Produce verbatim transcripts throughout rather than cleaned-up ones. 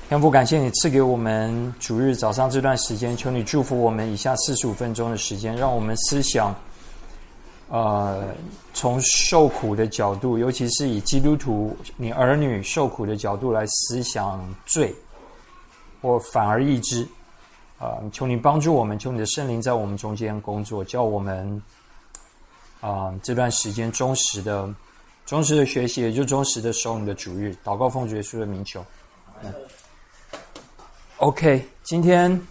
天父，感谢你赐给我们主日早上这段时间，求你祝福我们以下四十五分钟的时间，让我们思想呃，从受苦的角度，尤其是以基督徒你儿女受苦的角度来思想罪，或反而易之。呃，求你帮助我们，求你的圣灵在我们中间工作，叫我们啊、呃、这段时间忠实的、忠实的学习，也就忠实的守你的主日。祷告奉主耶稣的名求。嗯 OK， 今天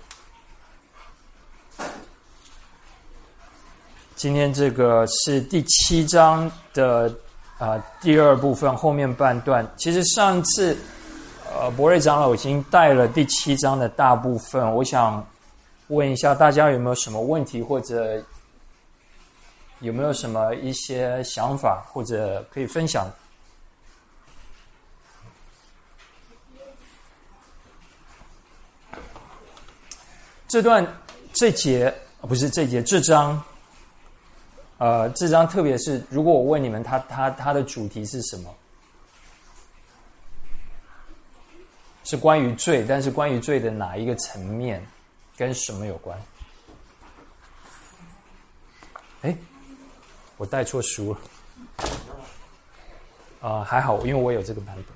今天这个是第七章的呃第二部分后面半段。其实上次呃博瑞长老已经带了第七章的大部分，我想问一下大家有没有什么问题，或者有没有什么一些想法或者可以分享？这段这节不是这节这章，呃，这章特别是如果我问你们，它它它的主题是什么？是关于罪，但是关于罪的哪一个层面，跟什么有关？哎，我带错书了。啊、呃，还好，因为我有这个版本。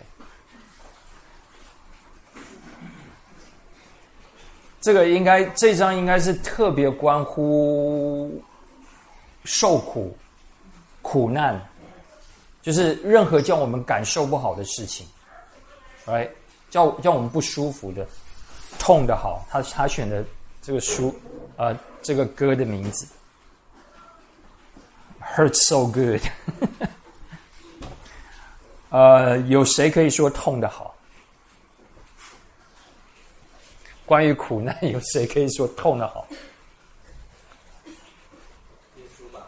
这个应该这章应该是特别关乎受苦、苦难，就是任何叫我们感受不好的事情，right？ 叫叫我们不舒服的、痛的好。他他选的这个书，呃，这个歌的名字 ，Hurt So Good 。呃，有谁可以说痛的好？关于苦难，有谁可以说痛的好？ 耶稣吧。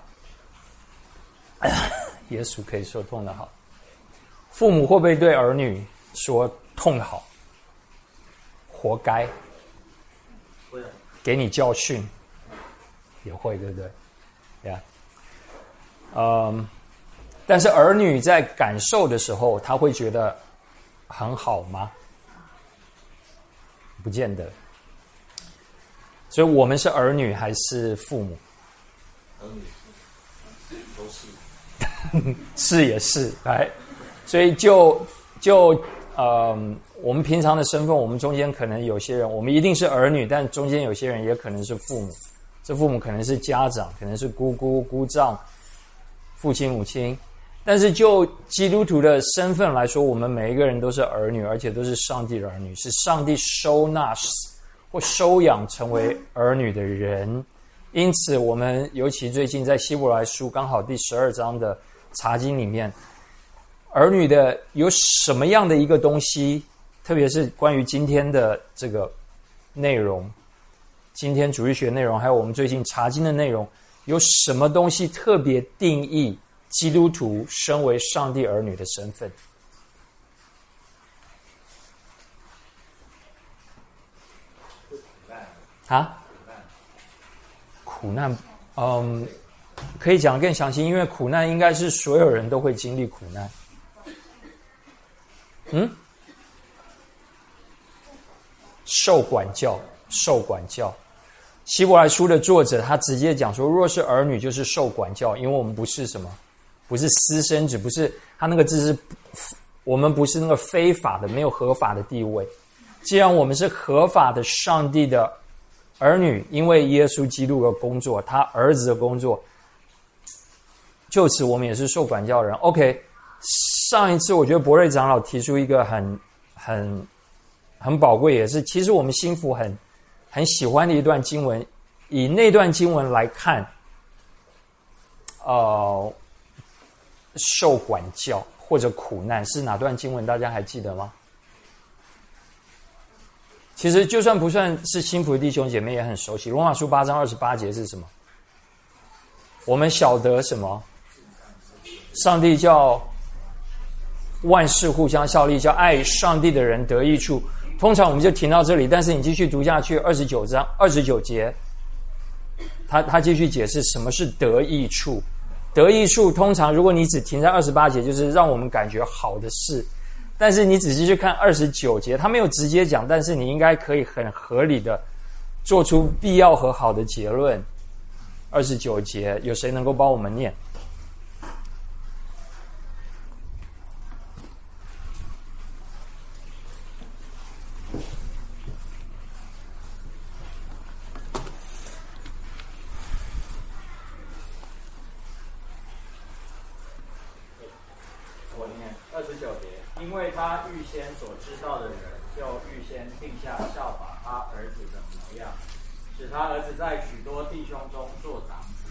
耶稣可以说痛的好。父母会不会对儿女说痛的好？活该。 会。 给你教训。也会，对不对？对呀。嗯，但是儿女在感受的时候，他会觉得很好吗？不见得。所以我们是儿女还是父母？ 儿女都是。 是也是，来，所以就就呃，我们平常的身份，我们中间可能有些人，我们一定是儿女，但中间有些人也可能是父母。这父母可能是家长，可能是姑姑、姑丈、父亲、母亲。但是就基督徒的身份来说，我们每一个人都是儿女，而且都是上帝的儿女，是上帝收纳或收养成为儿女的人。因此我们尤其最近在希伯来书刚好第十二章的查经里面，儿女的有什么样的一个东西，特别是关于今天的这个内容，今天主日学内容，还有我们最近查经的内容，有什么东西特别定义基督徒身为上帝儿女的身份？啊？苦难，嗯，可以讲得更详细，因为苦难应该是所有人都会经历苦难。嗯？受管教，受管教。希伯来书的作者他直接讲说，若是儿女就是受管教，因为我们不是什么。不是私生子，不是他那个字是，我们不是那个非法的、没有合法的地位。既然我们是合法的上帝的儿女，因为耶稣基督的工作，他儿子的工作，就此我们也是受管教的人。OK， 上一次我觉得博瑞长老提出一个很、很、很宝贵，也是其实我们心腹很、很喜欢的一段经文。以那段经文来看，呃。受管教或者苦难是哪段经文？大家还记得吗？其实就算不算是新福的弟兄姐妹也很熟悉。罗马书八章二十八节是什么？我们晓得什么？上帝叫万事互相效力，叫爱上帝的人得益处。通常我们就停到这里，但是你继续读下去，二十九章二十九节，他他继续解释什么是得益处。得益处通常如果你只停在二十八节，就是让我们感觉好的事。 但是你仔细去看二十九节，他没有直接讲，但是你应该可以很合理的做出必要和好的结论。二十九节，有谁能够帮我们念？ 因为他预先所知道的人，就预先定下效法他儿子的模样，使他儿子在许多弟兄中做长子。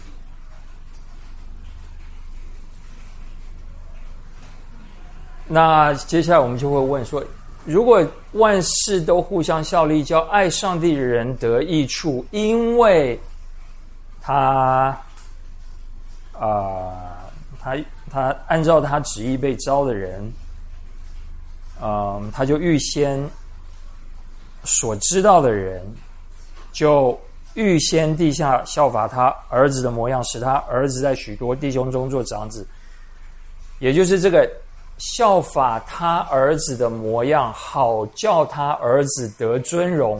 那接下来我们就会问说，如果万事都互相效力，叫爱上帝的人得益处，因为他啊、呃，他他按照他旨意被招的人。嗯，他就预先所知道的人，就预先地下效法他儿子的模样，使他儿子在许多弟兄中做长子。也就是这个效法他儿子的模样，好叫他儿子得尊荣。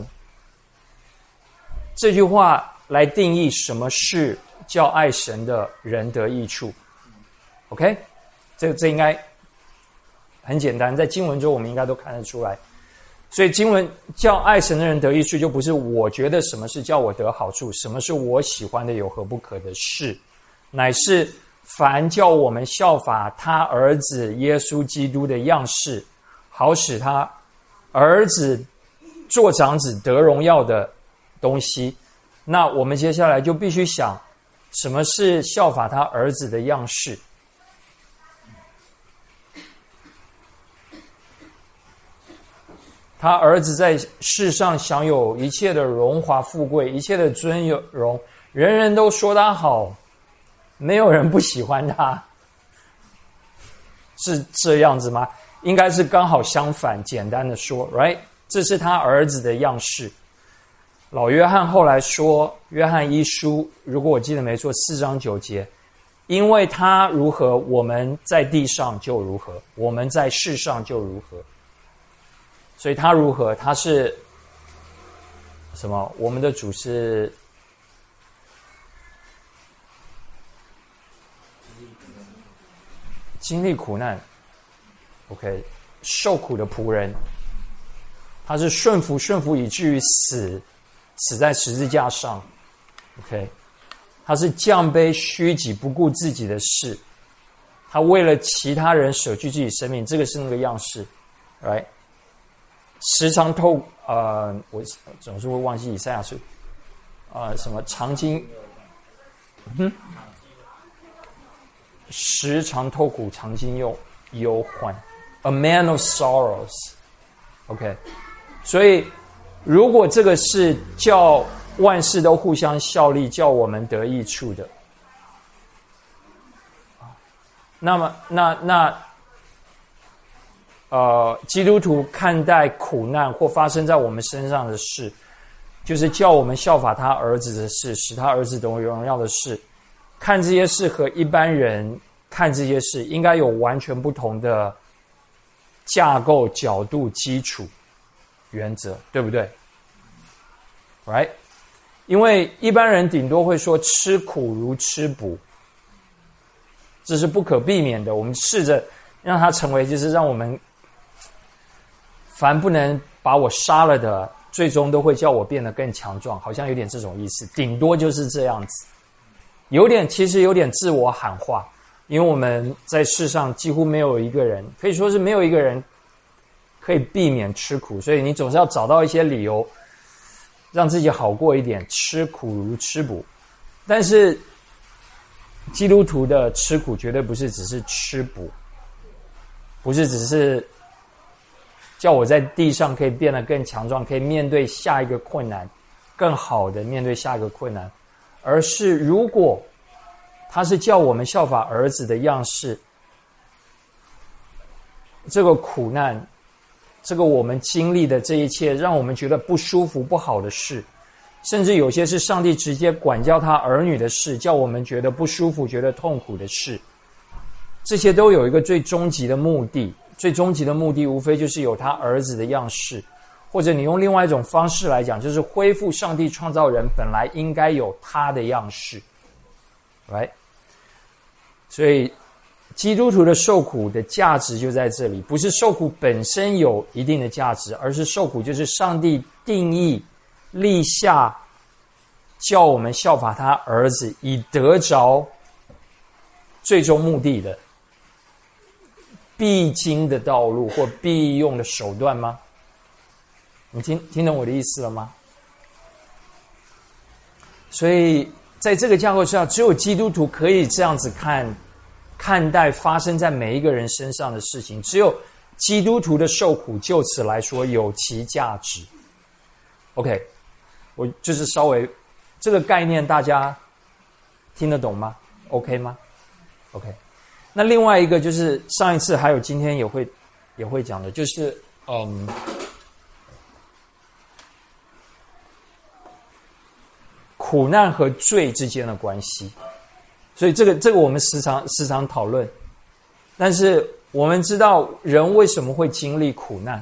这句话来定义什么是叫爱神的人得益处。OK， 这这应该很简单，在经文中我们应该都看得出来。所以经文叫爱神的人得益处，就不是我觉得什么是叫我得好处，什么是我喜欢的有何不可的事，乃是凡叫我们效法他儿子耶稣基督的样式，好使他儿子做长子得荣耀的东西。那我们接下来就必须想，什么是效法他儿子的样式？他儿子在世上享有一切的荣华富贵，一切的尊荣，人人都说他好，没有人不喜欢他，是这样子吗？应该是刚好相反，简单的说 right， 这是他儿子的样式。老约翰后来说，约翰一书，如果我记得没错，四章九节，因为他如何，我们在地上就如何，我们在世上就如何。所以他如何？他是什么？我们的主是经历苦难 ，OK， 受苦的仆人。他是顺服，顺服以至于死，死在十字架上 ，OK。他是降卑虚己，不顾自己的事。他为了其他人舍去自己生命，这个是那个样式 ，right？时常透呃，我总是会忘记以赛亚书，呃，什么常经，嗯，时常透苦，常经忧忧患 ，a man of sorrows。OK， 所以如果这个是叫万事都互相效力，叫我们得益处的，那么那那。呃，基督徒看待苦难或发生在我们身上的事，就是叫我们效法他儿子的事，使他儿子得荣耀的事。看这些事和一般人看这些事，应该有完全不同的架构、角度、基础、原则，对不对 ？Right？ 因为一般人顶多会说吃苦如吃补，这是不可避免的。我们试着让它成为，就是让我们。凡不能把我杀了的，最终都会叫我变得更强壮，好像有点这种意思，顶多就是这样子，有点其实有点自我喊话，因为我们在世上几乎没有一个人，可以说是没有一个人可以避免吃苦，所以你总是要找到一些理由让自己好过一点，吃苦如吃补。但是基督徒的吃苦绝对不是只是吃补，不是只是叫我在地上可以变得更强壮，可以面对下一个困难，更好的面对下一个困难，而是如果他是叫我们效法儿子的样式，这个苦难，这个我们经历的这一切，让我们觉得不舒服、不好的事，甚至有些是上帝直接管教他儿女的事，叫我们觉得不舒服、觉得痛苦的事，这些都有一个最终极的目的， 最终极的目的无非就是有他儿子的样式，或者你用另外一种方式来讲，就是恢复上帝创造人本来应该有他的样式。Right？ 所以基督徒的受苦的价值就在这里，不是受苦本身有一定的价值，而是受苦就是上帝定义立下叫我们效法他儿子以得着最终目的的必经的道路或必用的手段吗？你听听懂我的意思了吗？所以在这个架构下，只有基督徒可以这样子看看待发生在每一个人身上的事情，只有基督徒的受苦就此来说有其价值。 OK， 我就是稍微这个概念大家听得懂吗？ OK 吗？ OK， 那另外一个就是上一次还有今天也会也会讲的，就是嗯苦难和罪之间的关系。所以这个这个我们时常时常讨论，但是我们知道人为什么会经历苦难？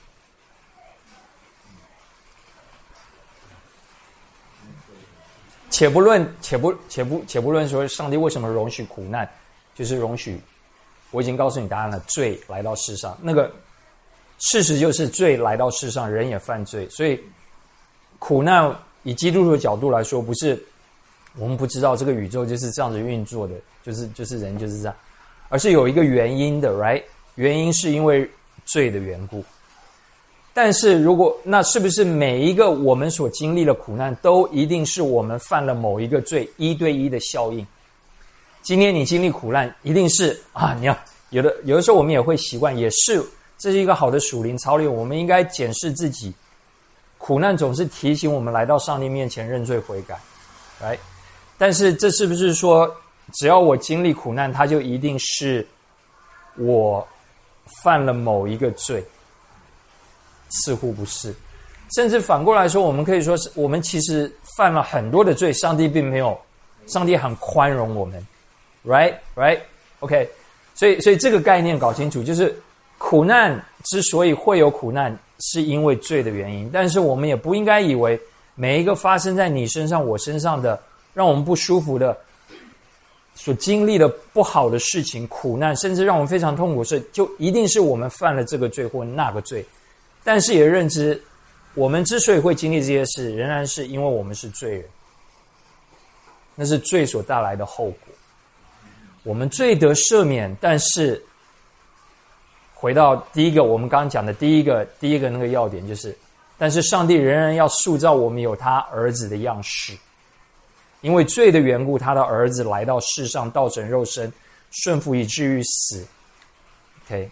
且不论且不且不且不论说上帝为什么容许苦难，就是容许，我已经告诉你答案了，罪来到世上。那个事实就是罪来到世上，人也犯罪，所以苦难以基督徒的角度来说，不是我们不知道这个宇宙就是这样子运作的，就是就是人就是这样，而是有一个原因的 ，right？ 原因是因为罪的缘故。但是如果那是不是每一个我们所经历的苦难都一定是我们犯了某一个罪一对一的效应？今天你经历苦难，一定是啊，你要有的有的时候我们也会习惯，也是这是一个好的属灵操练，我们应该检视自己。苦难总是提醒我们来到上帝面前认罪悔改，来。但是这是不是说，只要我经历苦难，它就一定是我犯了某一个罪？似乎不是，甚至反过来说，我们可以说是我们其实犯了很多的罪，上帝并没有，上帝很宽容我们 ，right right OK， 所以所以这个概念搞清楚，就是苦难之所以会有苦难，是因为罪的原因，但是我们也不应该以为每一个发生在你身上、我身上的让我们不舒服的、所经历的不好的事情、苦难，甚至让我们非常痛苦的事，就一定是我们犯了这个罪或那个罪。但是也认知，我们之所以会经历这些事，仍然是因为我们是罪人，那是罪所带来的后果。我们罪得赦免，但是回到第一个我们刚刚讲的第一个第一个那个要点，就是但是上帝仍然要塑造我们有他儿子的样式，因为罪的缘故，他的儿子来到世上，道成肉身，顺服以至于死。 OK，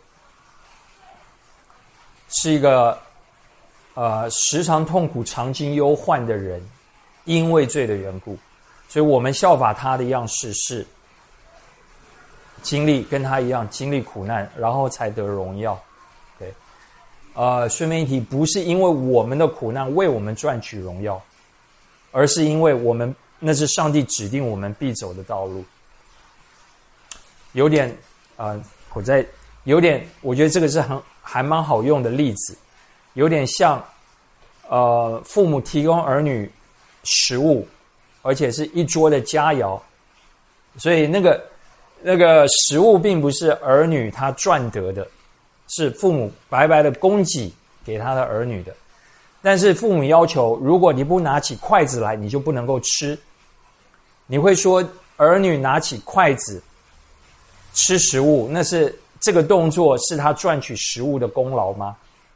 是一个呃时常痛苦、常经忧患的人，因为罪的缘故，所以我们效法他的样式是经历跟他一样经历苦难，然后才得荣耀。对，呃，顺便一提，不是因为我们的苦难为我们赚取荣耀，而是因为我们那是上帝指定我们必走的道路。有点呃，我在有点，我觉得这个是很。还蛮好用的例子，有点像呃父母提供儿女食物，而且是一桌的佳肴，所以那个那个食物并不是儿女他赚得的，是父母白白的供给给他的儿女的。但是父母要求，如果你不拿起筷子来，你就不能够吃。你会说儿女拿起筷子吃食物，那是这个动作是他赚取食物的功劳吗？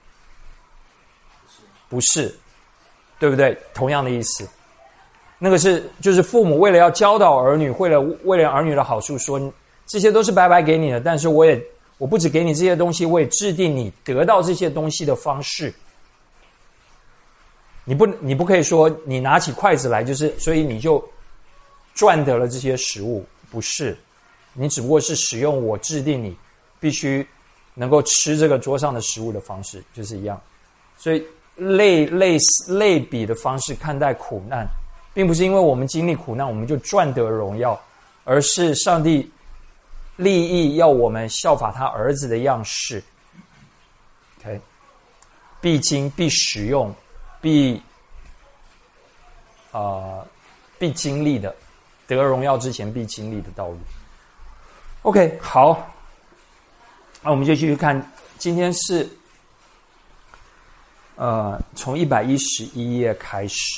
不是，对不对？同样的意思，那个是就是父母为了要教导儿女，为了为了儿女的好处，说这些都是白白给你的，但是我也我不只给你这些东西，我也制定你得到这些东西的方式。你不你不可以说你拿起筷子来，就是所以你就赚得了这些食物，不是，你只不过是使用我制定你必须能够吃这个桌上的食物的方式，就是一样。所以类类似类比的方式看待苦难，并不是因为我们经历苦难我们就赚得荣耀，而是上帝立意要我们效法他儿子的样式， 必经、必使用、必呃必经历的，得荣耀之前必经历的道路。OK， 好，那我们就继续看，今天是呃从一百一十一页开始，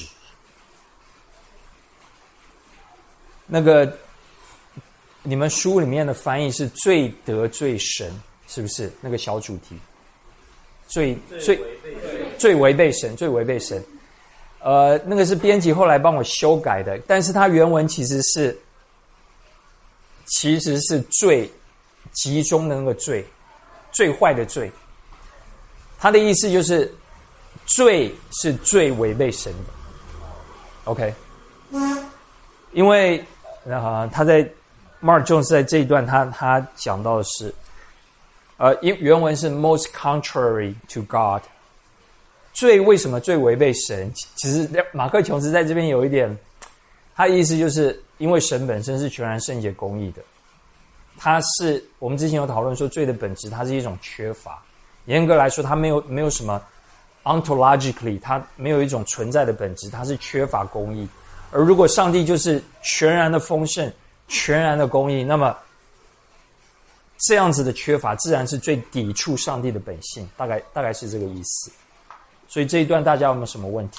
那个你们书里面的翻译是最得罪神，是不是？那个小主题，最最最违背神，最违背神。呃，那个是编辑后来帮我修改的，但是它原文其实是其实是最集中的那个最最坏的最。他的意思就是罪是最违背神的 ，OK？ 因为呃他在 Mark Jones 在这一段他他讲到的是，呃原文是 most contrary to God。罪为什么最违背神？其实马克琼斯在这边有一点，他的意思就是因为神本身是全然圣洁公义的，它是我们之前有讨论说罪的本质，它是一种缺乏。严格来说，它没有没有什么 ontologically， 它没有一种存在的本质，它是缺乏公义。而如果上帝就是全然的丰盛、全然的公义，那么这样子的缺乏，自然是最抵触上帝的本性。大概大概是这个意思。所以这一段大家有没有什么问题？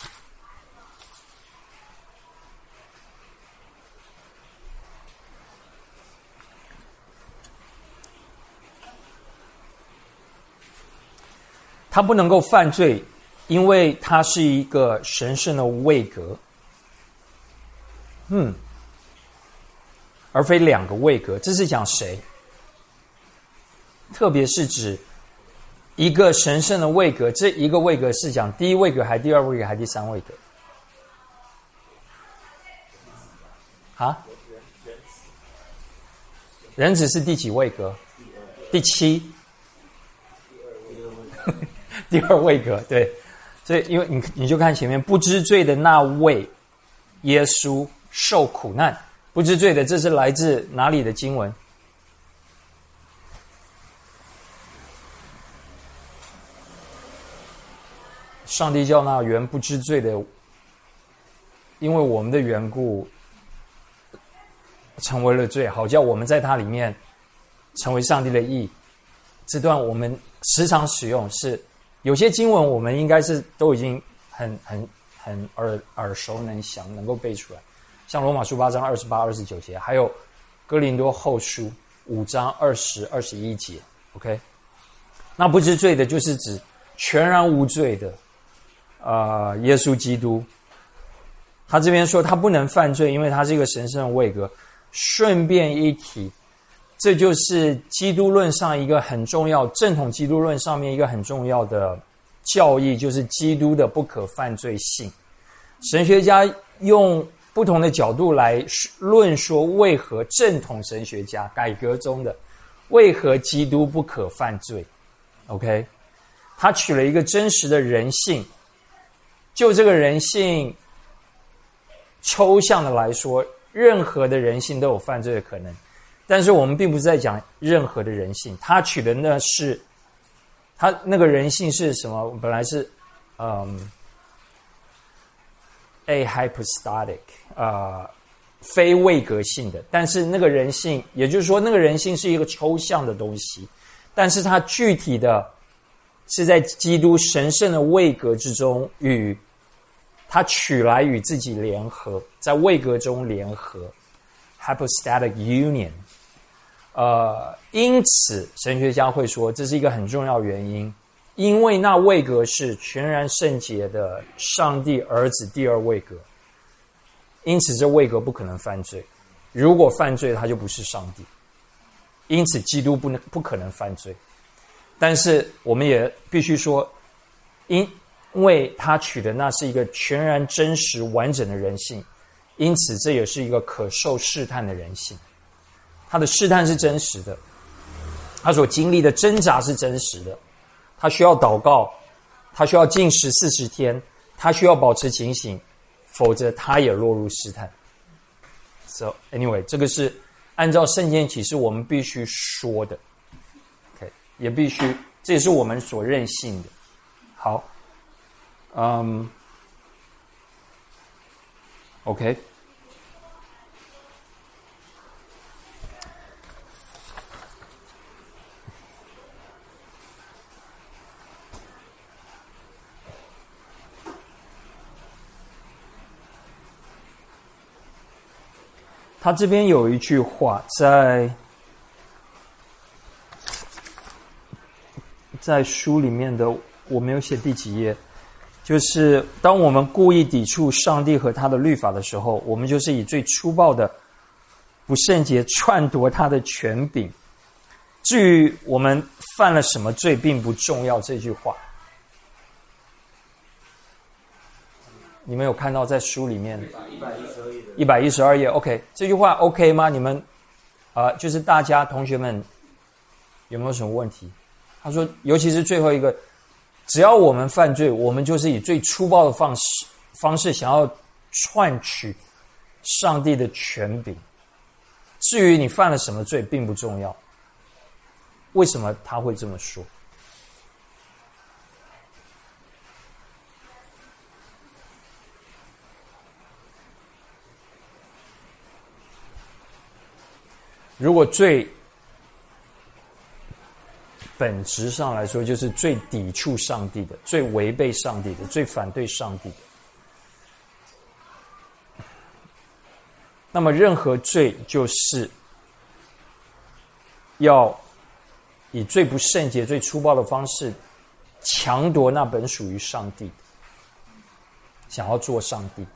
他不能够犯罪，因为他是一个神圣的位格，嗯，而非两个位格。这是讲谁？特别是指一个神圣的位格，这一个位格是讲第一位格还是第二位格还是第三位格？啊？人子是第几位格？第七。第二位格，对。所以因为你你就看前面，不知罪的那位耶稣受苦难，不知罪的，这是来自哪里的经文？上帝叫那原不知罪的，因为我们的缘故成为了罪，好叫我们在他里面成为上帝的义。这段我们时常使用，是有些经文我们应该是都已经很很很耳耳熟能详，能够背出来，像罗马书八章二十八、二十九节，还有哥林多后书五章二十、二十一节。OK， 那不知罪的，就是指全然无罪的。呃，耶稣基督，他这边说他不能犯罪，因为他是一个神圣的位格。顺便一提，这就是基督论上一个很重要，正统基督论上面一个很重要的教义，就是基督的不可犯罪性。神学家用不同的角度来论说，为何正统神学家改革中的为何基督不可犯罪。 OK， 他取了一个真实的人性，就这个人性抽象的来说，任何的人性都有犯罪的可能，但是我们并不是在讲任何的人性，他取的那是他那个人性是什么？本来是嗯 ahypostatic 呃非位格性的，但是那个人性，也就是说那个人性是一个抽象的东西，但是它具体的是在基督神圣的位格之中，与他取来与自己联合，在位格中联合 hypostatic union。 呃，因此神学家会说这是一个很重要原因，因为那位格是全然圣洁的上帝儿子第二位格，因此这位格不可能犯罪，如果犯罪他就不是上帝，因此基督不能不可能犯罪。但是我们也必须说，因因为他取的那是一个全然真实完整的人性，因此这也是一个可受试探的人性。他的试探是真实的，他所经历的挣扎是真实的，他需要祷告，他需要禁食四十天，他需要保持警醒，否则他也落入试探。 So anyway， 这个是按照圣经启示我们必须说的， OK， 也必须，这也是我们所认信的。好， 嗯 ，OK。他这边有一句话，在在书里面的，我没有写第几页，就是当我们故意抵触上帝和他的律法的时候，我们就是以最粗暴的不圣洁篡夺他的权柄。至于我们犯了什么罪并不重要，这句话你们有看到在书里面一百一十二页的一百一十二页 OK 这句话 OK 吗？你们啊、呃，就是大家同学们有没有什么问题？他说尤其是最后一个，只要我们犯罪，我们就是以最粗暴的方式方式想要篡取上帝的权柄。至于你犯了什么罪并不重要。为什么他会这么说？如果最本质上来说，就是最抵触上帝的、最违背上帝的、最反对上帝的，那么任何罪就是要以最不圣洁、最粗暴的方式强夺那本属于上帝的，想要做上帝。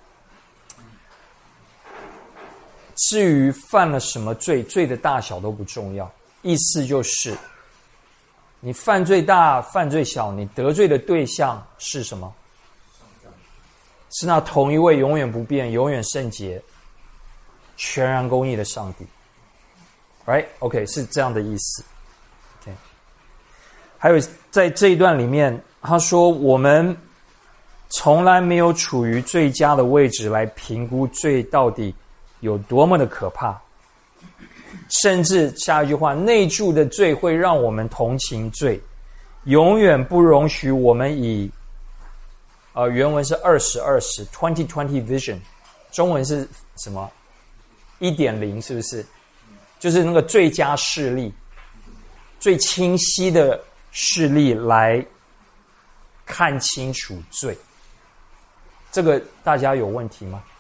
至于犯了什么罪，罪的大小都不重要。意思就是，你犯罪大、犯罪小，你得罪的对象是什么？是那同一位永远不变、永远圣洁、全然公义的上帝。Right? OK， 是这样的意思。OK， 还有在这一段里面，他说我们从来没有处于最佳的位置来评估罪到底有多么的可怕，甚至下一句话，内住的罪会让我们同情罪，永远不容许我们以呃原文是二十二十 twenty twenty vision， 中文是什么 一点零 是不是？就是那个最佳视力，最清晰的视力来看清楚罪。这个大家有问题吗？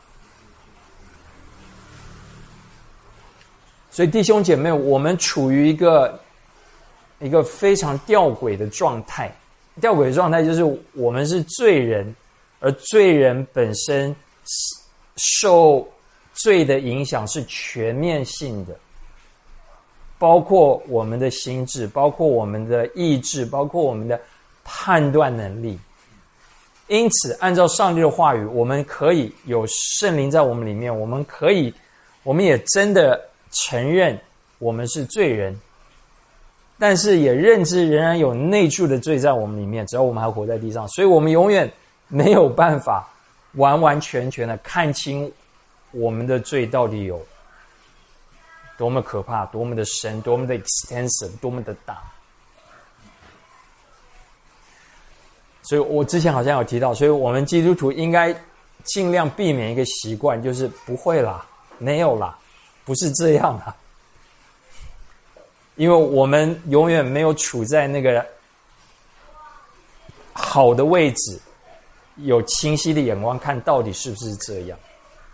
所以弟兄姐妹，我们处于一个一个非常吊诡的状态。吊诡的状态就是我们是罪人，而罪人本身受罪的影响是全面性的，包括我们的心智，包括我们的意志，包括我们的判断能力。因此按照上帝的话语，我们可以有圣灵在我们里面，我们可以我们也真的承认我们是罪人，但是也认知仍然有内住的罪在我们里面，只要我们还活在地上，所以我们永远没有办法完完全全的看清我们的罪到底有多么可怕，多么的深，多么的 extensive， 多么的大。所以我之前好像有提到，所以我们基督徒应该尽量避免一个习惯，就是不会啦，没有啦，不是这样啦。因为我们永远没有处在那个好的位置，有清晰的眼光看到底是不是这样。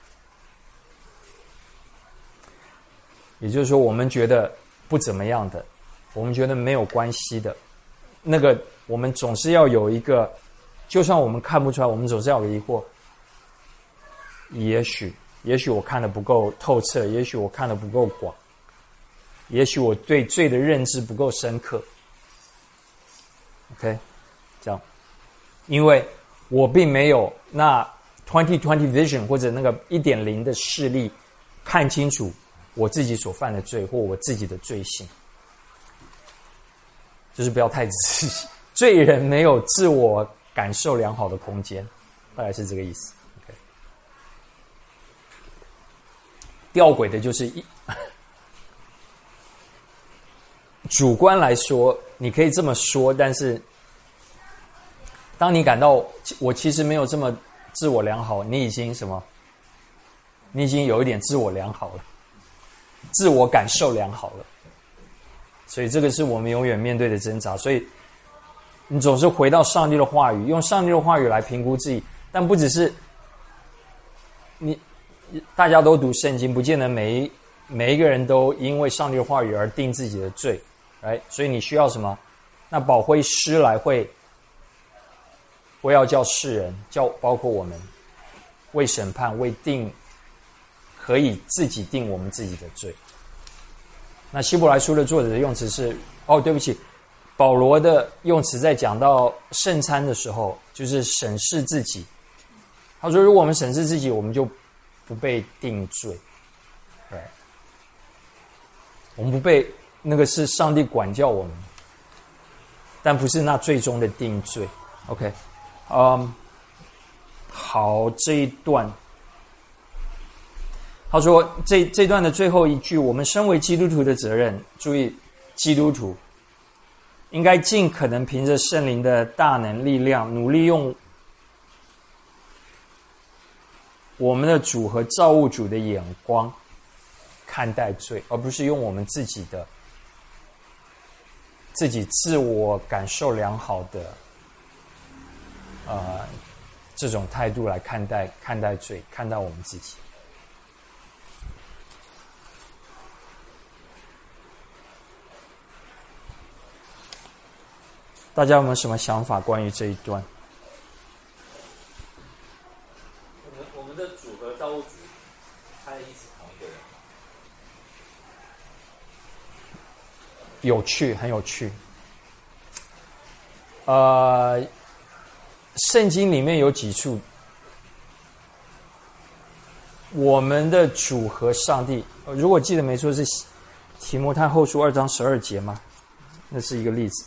也就是说，我们觉得不怎么样的，我们觉得没有关系的，那个我们总是要有一个，就算我们看不出来，我们总是要有疑惑。也许，也许我看得不够透彻，也许我看得不够广，也许我对罪的认知不够深刻。OK， 这样，因为我并没有那 twenty twenty vision 或者那个 一点零 的视力看清楚我自己所犯的罪或我自己的罪行，就是不要太自信。罪人没有自我感受良好的空间，大概是这个意思。Okay. 吊诡的就是一主观来说，你可以这么说，但是当你感到我其实没有这么自我良好，你已经什么？你已经有一点自我良好了，自我感受良好了。所以这个是我们永远面对的挣扎。所以你总是回到上帝的话语，用上帝的话语来评估自己，但不只是你，大家都读圣经，不见得每一每一个人都因为上帝的话语而定自己的罪，来，所以你需要什么？那保惠师来会，不要叫世人，叫包括我们，为审判，为定，可以自己定我们自己的罪。那希伯来书的作者的用词是，哦，对不起，保罗的用词在讲到圣餐的时候，就是审视自己。他说，如果我们审视自己，我们就不被定罪，对，我们不被那个是上帝管教我们，但不是那最终的定罪。OK， 嗯，好，这一段。他说这这段的最后一句，我们身为基督徒的责任，注意，基督徒应该尽可能凭着圣灵的大能力量，努力用我们的主和造物主的眼光看待罪，而不是用我们自己的自己自我感受良好的呃这种态度来看待看待罪，看待我们自己。大家有没有什么想法关于这一段？ 我们我们的主和造物主，他的意思同一个人吗？ 有趣，很有趣。呃，圣经里面有几处，我们的主和上帝，如果记得没错，是提摩太后书二章十二节吗？那是一个例子。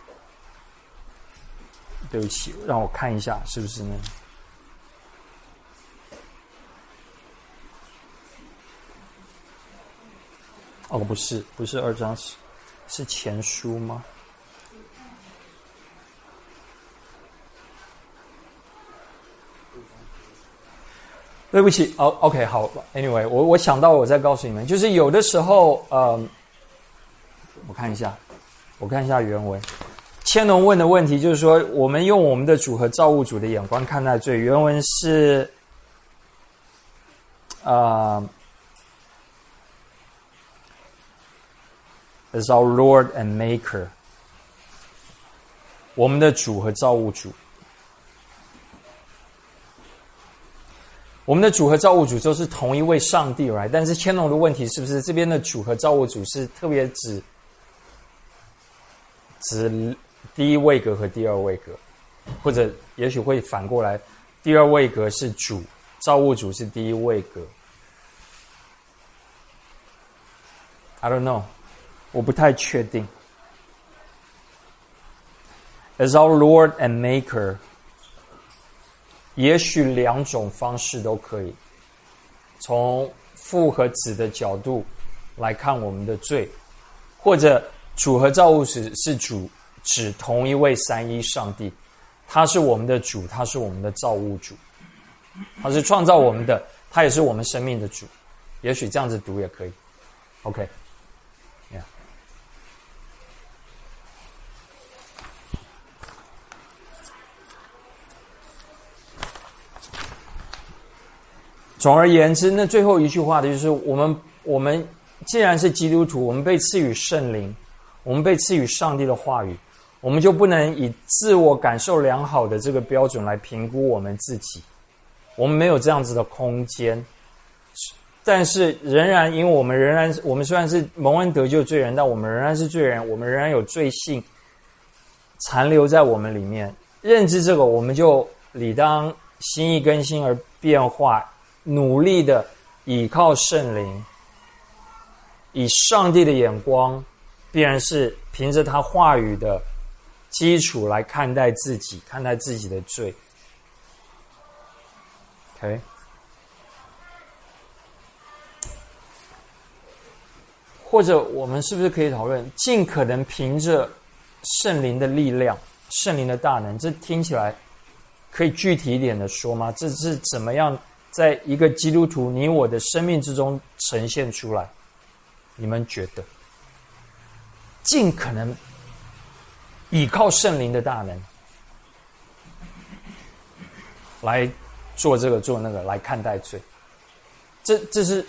对不起，让我看一下是不是呢？哦，不是，不是二章，是是前书吗？对不起，哦 ，OK， 好 ，Anyway， 我我想到，我再告诉你们，就是有的时候，呃，我看一下，我看一下原文。千龙问的问题就是说，我们用我们的主和造物主的眼光看待罪。原文是，呃 ，as our Lord and Maker， 我们的主和造物主，我们的主和造物主都是同一位上帝来。但是千龙的问题是不是这边的主和造物主是特别指指第一位格和第二位格，或者也许会反过来，第二位格是主，造物主是第一位格。I don't know， 我不太确定。As our Lord and Maker， 也许两种方式都可以，从父和子的角度来看我们的罪，或者主和造物主是主。指同一位三一上帝，他是我们的主，他是我们的造物主，他是创造我们的，他也是我们生命的主。也许这样子读也可以。OK， yeah。总而言之，那最后一句话的就是我们，我们既然是基督徒，我们被赐予圣灵，我们被赐予上帝的话语。我们就不能以自我感受良好的这个标准来评估我们自己，我们没有这样子的空间。但是仍然，因为我们仍然，我们虽然是蒙恩得救罪人，但我们仍然是罪人，我们仍然有罪性残留在我们里面。认知这个，我们就理当心意更新而变化，努力的倚靠圣灵，以上帝的眼光，必然是凭着他话语的基础来看待自己，看待自己的罪。OK， 或者我们是不是可以讨论，尽可能凭着圣灵的力量， 圣灵的大能，这听起来可以具体一点的说吗？这是怎么样在一个基督徒你我的生命之中呈现出来？你们觉得？尽可能倚靠圣灵的大能来做这个做那个，来看待罪。这这是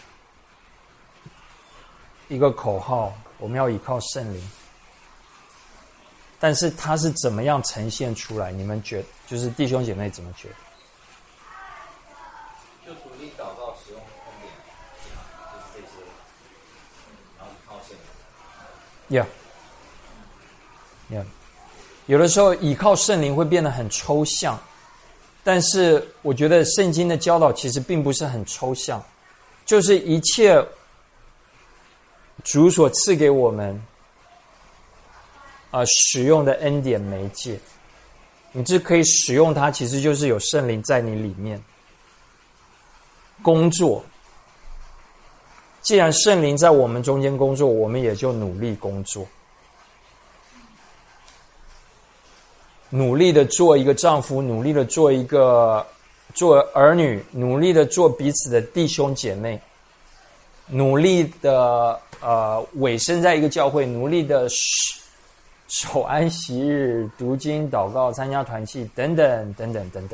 一个口号，我们要倚靠圣灵。但是它是怎么样呈现出来？你们觉得，就是弟兄姐妹怎么觉得？ 就独立祷告，使用恩典，就是这些，然后依靠圣灵。 Yeah，Yeah， 有的时候倚靠圣灵会变得很抽象，但是我觉得圣经的教导其实并不是很抽象，就是一切主所赐给我们呃，使用的恩典媒介，你这可以使用它，其实就是有圣灵在你里面工作。既然圣灵在我们中间工作，我们也就努力工作，努力的做一个丈夫，努力的做一个做儿女，努力的做彼此的弟兄姐妹，努力的呃委身在一个教会，努力的守安息日、读经、祷告、参加团契等等等等等等。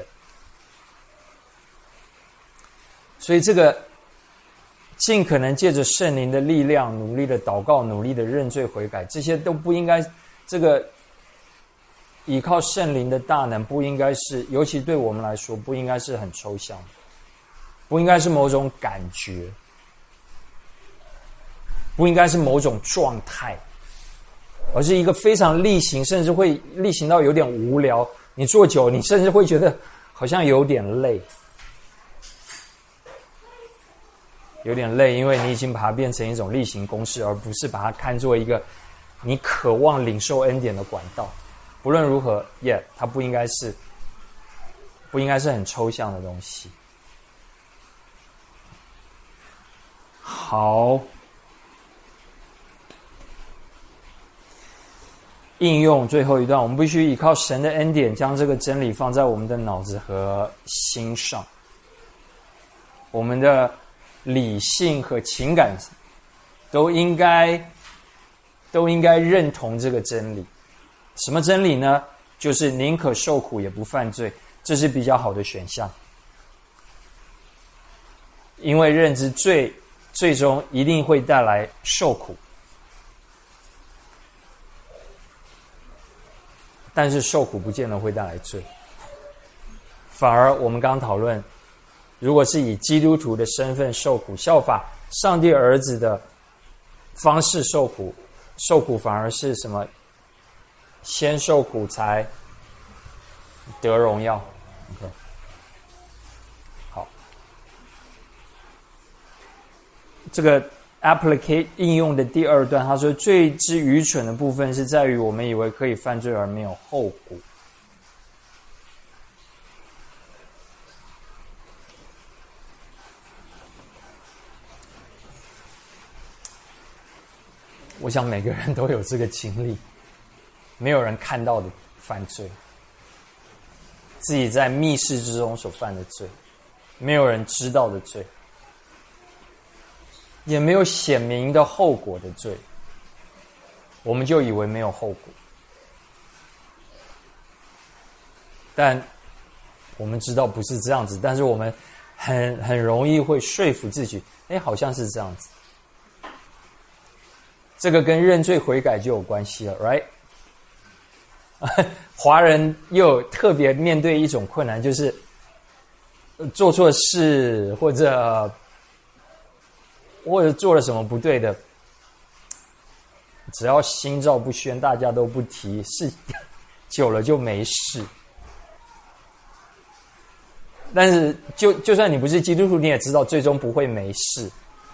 所以这个尽可能借着圣灵的力量，努力的祷告，努力的认罪悔改，这些都不应该，这个依靠圣灵的大能不应该是，尤其对我们来说，不应该是很抽象的，不应该是某种感觉，不应该是某种状态，而是一个非常例行，甚至会例行到有点无聊。你做久，你甚至会觉得好像有点累，有点累，因为你已经把它变成一种例行公事，而不是把它看作一个你渴望领受恩典的管道。不论如何，耶、yeah, ，它不应该是，不应该是很抽象的东西。好。应用最后一段，我们必须依靠神的恩典，将这个真理放在我们的脑子和心上。我们的理性和情感都应该都应该认同这个真理。什么真理呢？就是宁可受苦也不犯罪，这是比较好的选项。因为认知罪最终一定会带来受苦。但是受苦不见得会带来罪，反而我们刚刚讨论，如果是以基督徒的身份受苦，效法上帝儿子的方式受苦，受苦反而是什么？先受苦才得荣耀。Okay. 好，这个 applicate 应用的第二段，他说最之愚蠢的部分是在于我们以为可以犯罪而没有后果。我想每个人都有这个经历，没有人看到的犯罪，自己在密室之中所犯的罪，没有人知道的罪，也没有显明的后果的罪，我们就以为没有后果。但我们知道不是这样子，但是我们很很容易会说服自己，哎，好像是这样子。这个跟认罪悔改就有关系了 ，right？ 华人又特别面对一种困难，就是做错事或者或者做了什么不对的，只要心照不宣，大家都不提，是久了就没事。但是就就算你不是基督徒，你也知道最终不会没事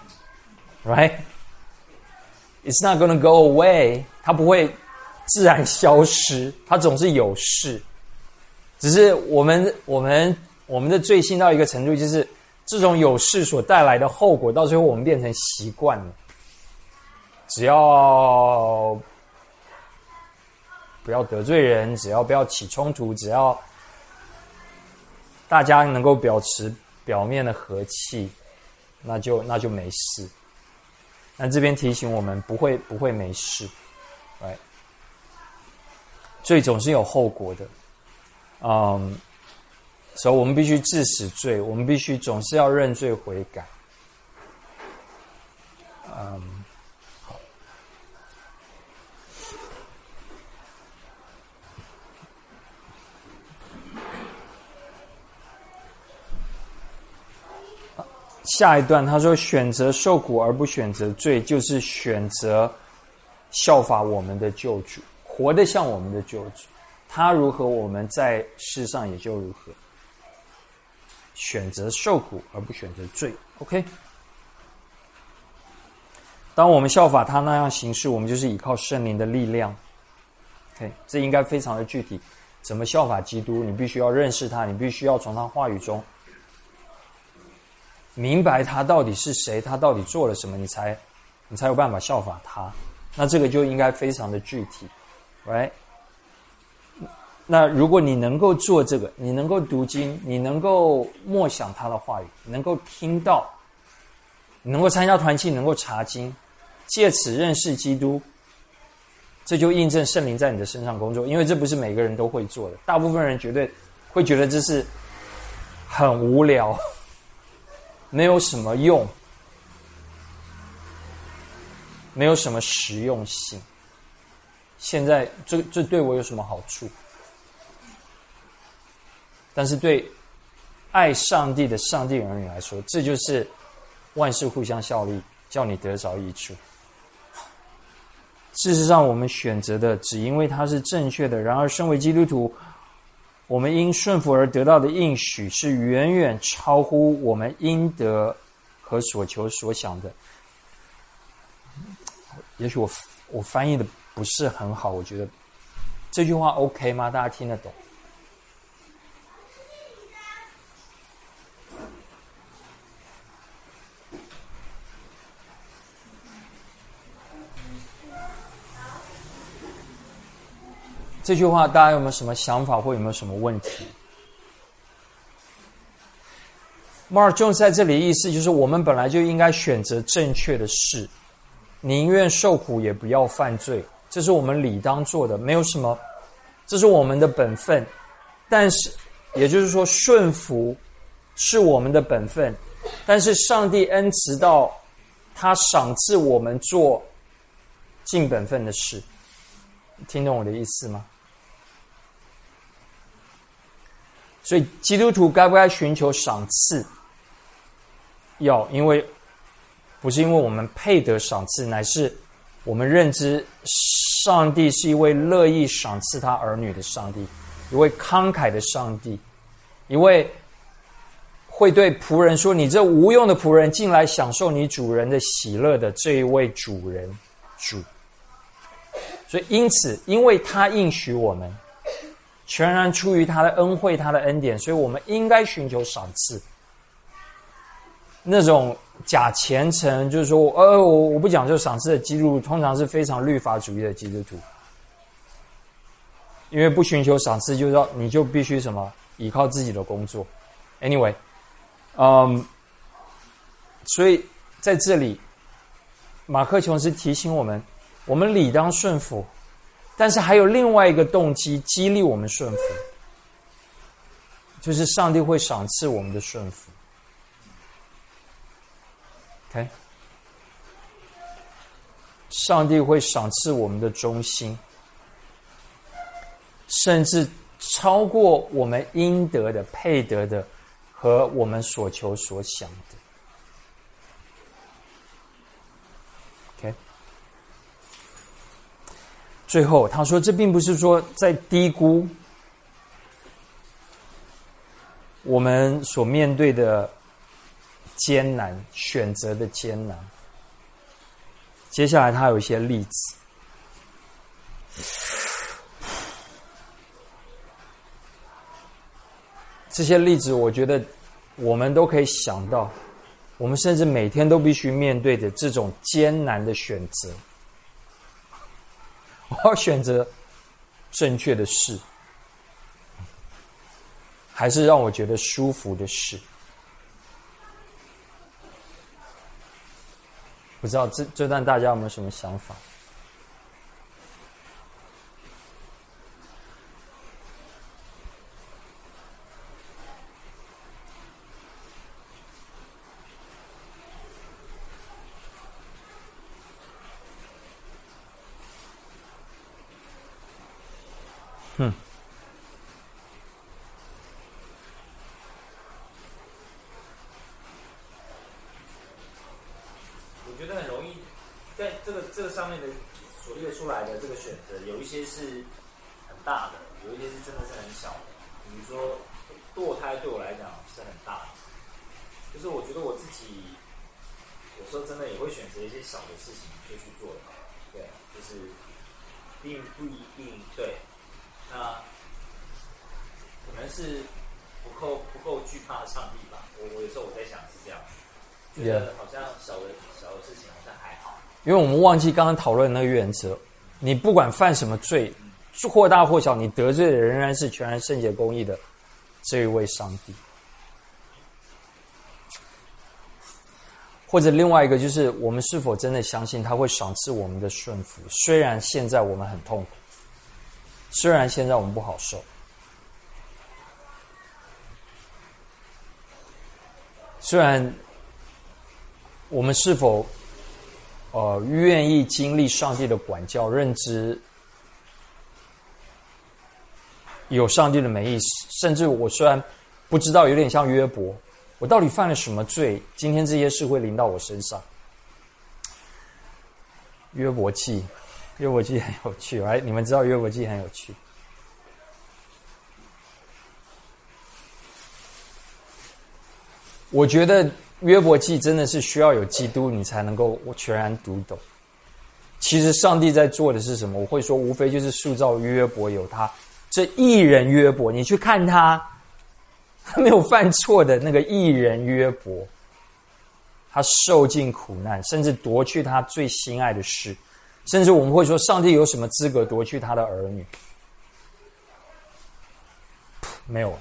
，right？It's not gonna go away， 它不会自然消失，它总是有事。只是我们我们我们的罪性到一个程度，就是这种有事所带来的后果，到最后我们变成习惯了。只要不要得罪人，只要不要起冲突，只要大家能够保持表面的和气，那就那就没事。那这边提醒我们，不会不会没事，哎，罪总是有后果的，嗯，所以我们必须治死罪，我们必须总是要认罪悔改，嗯。下一段他说，选择受苦而不选择罪，就是选择效法我们的救主，活得像我们的救主，他如何我们在世上也就如何。选择受苦而不选择罪 OK， 当我们效法他那样行事，我们就是依靠圣灵的力量 OK， 这应该非常的具体。怎么效法基督，你必须要认识他，你必须要从他话语中明白他到底是谁，他到底做了什么，你才你才有办法效法他。那这个就应该非常的具体 right？ 那如果你能够做这个，你能够读经，你能够默想他的话语，能够听到，你能够参加团契，能够查经，借此认识基督，这就印证圣灵在你的身上工作。因为这不是每个人都会做的，大部分人绝对会觉得这是很无聊，没有什么用，没有什么实用性。现在这这对我有什么好处？但是对爱上帝的上帝儿女来说，这就是万事互相效力，叫你得着益处。事实上，我们选择的只因为它是正确的。然而，身为基督徒，我们因顺服而得到的应许是远远超乎我们应得和所求所想的。也许我我翻译的不是很好，我觉得这句话 OK 吗？大家听得懂？这句话大家有没有什么想法，或有没有什么问题？ Mark Jones 在这里的意思就是，我们本来就应该选择正确的事，宁愿受苦也不要犯罪，这是我们理当做的，没有什么，这是我们的本分。但是也就是说，顺服是我们的本分，但是上帝恩慈到他赏赐我们做尽本分的事。听懂我的意思吗？所以基督徒该不该寻求赏赐？要，因为不是因为我们配得赏赐，乃是我们认知上帝是一位乐意赏赐他儿女的上帝，一位慷慨的上帝，一位会对仆人说，你这无用的仆人进来享受你主人的喜乐的这一位主人主。所以因此，因为他应许我们，全然出于他的恩惠，他的恩典，所以我们应该寻求赏赐。那种假虔诚，就是说，呃，我我不讲究赏赐的基督徒，通常是非常律法主义的基督徒，因为不寻求赏赐，就是说你就必须什么依靠自己的工作。Anyway， 嗯，所以在这里，马克琼斯提醒我们，我们理当顺服，但是还有另外一个动机激励我们顺服，就是上帝会赏赐我们的顺服。OK， 上帝会赏赐我们的忠心，甚至超过我们应得的、配得的和我们所求所想的。OK， 最后他说，这并不是说在低估我们所面对的艰难，选择的艰难。接下来他有一些例子，这些例子我觉得我们都可以想到，我们甚至每天都必须面对的这种艰难的选择。我要选择正确的事，还是让我觉得舒服的事？不知道这这段大家有没有什么想法？嗯， 我觉得很容易，在这个这个上面的所列出来的这个选择，有一些是很大的，有一些是真的是很小的。比如说堕胎对我来讲是很大的，就是我觉得我自己有时候真的也会选择一些小的事情就去做的，对，就是并不一定对。那可能是不够不够惧怕上帝吧。我我有时候我在想是这样子，觉得好像小的小的事情好像还好。 因为我们忘记刚刚讨论那个原则，你不管犯什么罪，或大或小，你得罪的仍然是全然圣洁公义的这一位上帝。或者另外一个就是，我们是否真的相信他会赏赐我们的顺服？虽然现在我们很痛苦，虽然现在我们不好受。虽然我们是否呃愿意经历上帝的管教，认知有上帝的美意，甚至我虽然不知道，有点像约伯，我到底犯了什么罪，今天这些事会临到我身上。约伯记，约伯记很有趣，哎，你们知道约伯记很有趣。我觉得约伯记真的是需要有基督，你才能够全然读懂。其实上帝在做的是什么？我会说，无非就是塑造约伯有他这义人约伯。你去看他，他没有犯错的那个义人约伯，他受尽苦难，甚至夺去他最心爱的事，甚至我们会说，上帝有什么资格夺去他的儿女？没有。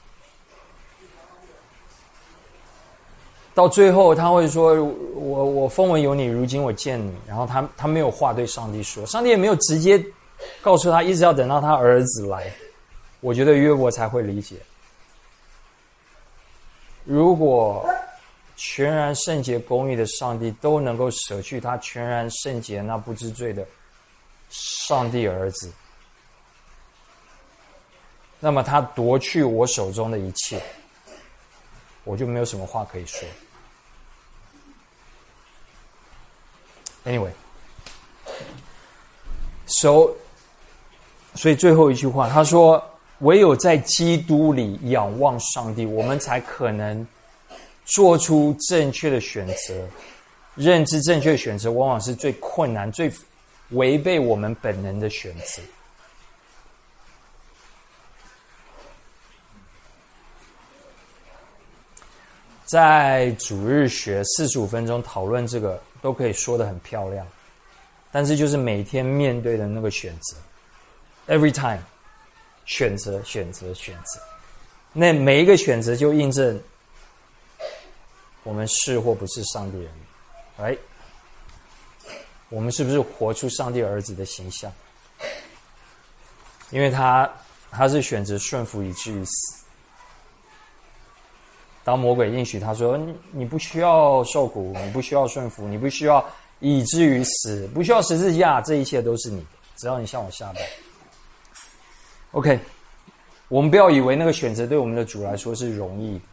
到最后他会说，我我风闻有你，如今我见你。然后他他没有话对上帝说，上帝也没有直接告诉他，一直要等到他儿子来，我觉得约伯才会理解。如果全然圣洁公义的上帝都能够舍去他全然圣洁那不知罪的上帝儿子，那么他夺去我手中的一切，我就没有什么话可以说。Anyway， so 所以最后一句话，他说：“唯有在基督里仰望上帝，我们才可能做出正确的选择。认知正确的选择，往往是最困难、最违背我们本能的选择。”在主日学四十五分钟讨论这个都可以说得很漂亮，但是就是每天面对的那个选择 ，every time 选择选择选择，那每一个选择就印证我们是或不是上帝人，right？ 我们是不是活出上帝儿子的形象？因为他他是选择顺服以至于死。当魔鬼应许他说，你不需要受苦，你不需要顺服，你不需要以至于死，不需要十字架，这一切都是你的，只要你向我下拜。 OK， 我们不要以为那个选择对我们的主来说是容易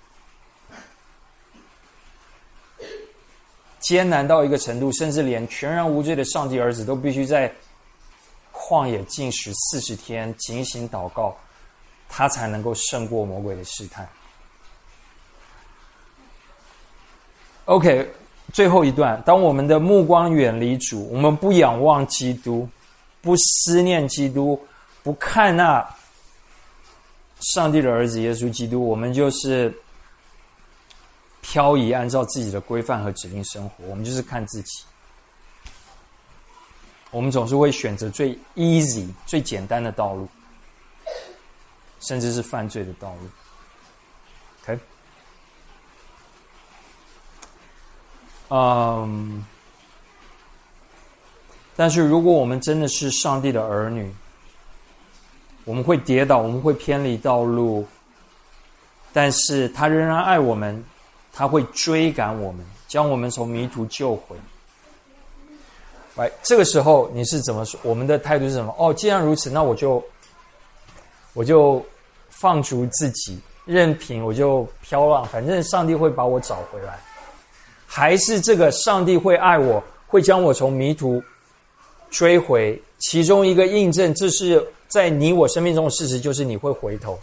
的，艰难到一个程度，甚至连全然无罪的上帝儿子都必须在旷野禁食四十天，警醒祷告，他才能够胜过魔鬼的试探。OK， 最后一段，当我们的目光远离主，我们不仰望基督，不思念基督，不看那上帝的儿子耶稣基督，我们就是漂移，按照自己的规范和指令生活，我们就是看自己。 我们总是会选择最 easy 最简单的道路，甚至是犯罪的道路。 OK， 嗯，但是如果我们真的是上帝的儿女，我们会跌倒，我们会偏离道路，但是他仍然爱我们，他会追赶我们，将我们从迷途救回。Right， 这个时候你是怎么说？我们的态度是什么？哦，既然如此，那我就我就放逐自己，任凭我就飘浪，反正上帝会把我找回来。还是这个上帝会爱我，会将我从迷途追回？其中一个印证，这是在你我生命中的事实，就是你会回头。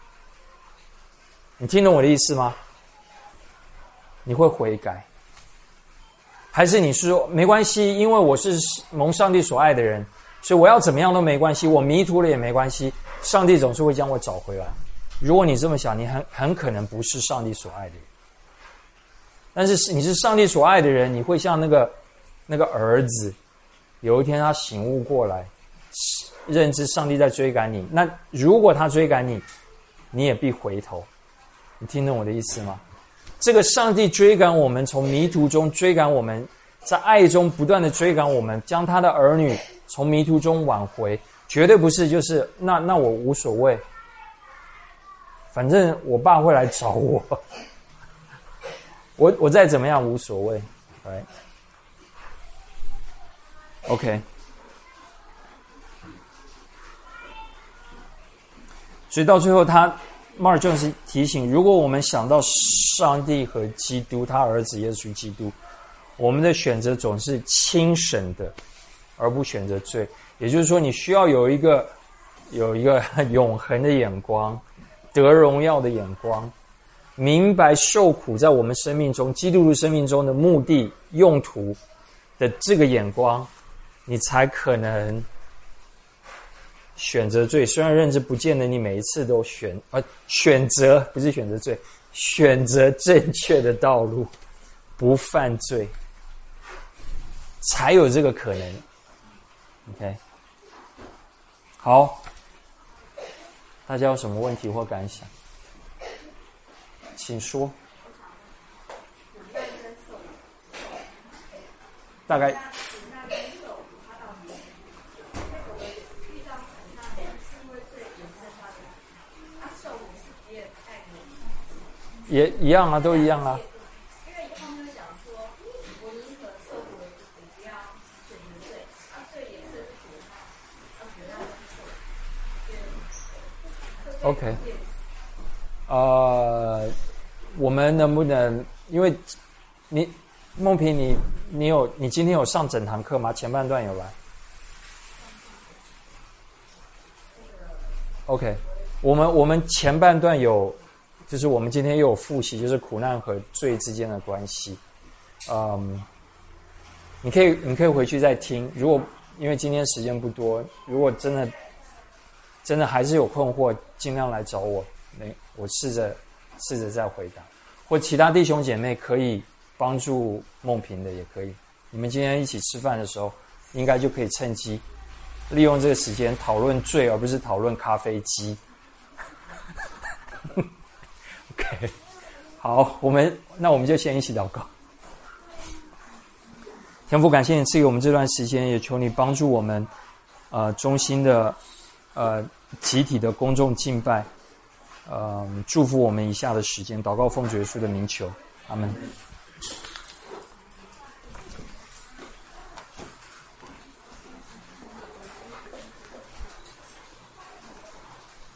你听懂我的意思吗？你会悔改。还是你是说没关系，因为我是蒙上帝所爱的人，所以我要怎么样都没关系，我迷途了也没关系，上帝总是会将我找回来。如果你这么想，你很很可能不是上帝所爱的人。但是你是上帝所爱的人，你会像那个那个儿子，有一天他醒悟过来，认知上帝在追赶你。那如果他追赶你，你也必回头。你听懂我的意思吗？这个上帝追赶我们，从迷途中追赶我们，在爱中不断的追赶我们，将他的儿女从迷途中挽回，绝对不是就是那那我无所谓，反正我爸会来找我，我我再怎么样无所谓 ，right？ OK， 所以到最后他。Mark Jones 提醒，如果我们想到上帝和基督，他儿子耶稣基督，我们的选择总是轻省的，而不选择罪。也就是说，你需要有一个有一个永恒的眼光，得荣耀的眼光，明白受苦在我们生命中，基督徒生命中的目的、用途的这个眼光，你才可能选择罪。虽然认知不见得你每一次都选呃选择不是选择罪，选择正确的道路，不犯罪，才有这个可能。OK， 好，大家有什么问题或感想，请说。大概。也一样啊，都一样啊。 因为他们讲说，我宁可受苦，也不要选择罪，啊，罪也是苦，啊，不要受。 OK， 呃，我们能不能，因为你梦萍，你你有你今天有上整堂课吗？前半段有来。OK， 我们我们前半段有。就是我们今天又有复习，就是苦难和罪之间的关系。嗯，你可以你可以回去再听。如果因为今天时间不多，如果真的真的还是有困惑，尽量来找我，没我试着试着再回答。或其他弟兄姐妹可以帮助梦萍的也可以。你们今天一起吃饭的时候，应该就可以趁机利用这个时间讨论罪，而不是讨论咖啡机。OK， 好，我们那我们就先一起祷告。天父，感谢你赐给我们这段时间，也求你帮助我们，呃，衷心的，呃，集体的公众敬拜，呃，祝福我们以下的时间，祷告奉主耶稣的名求，阿们。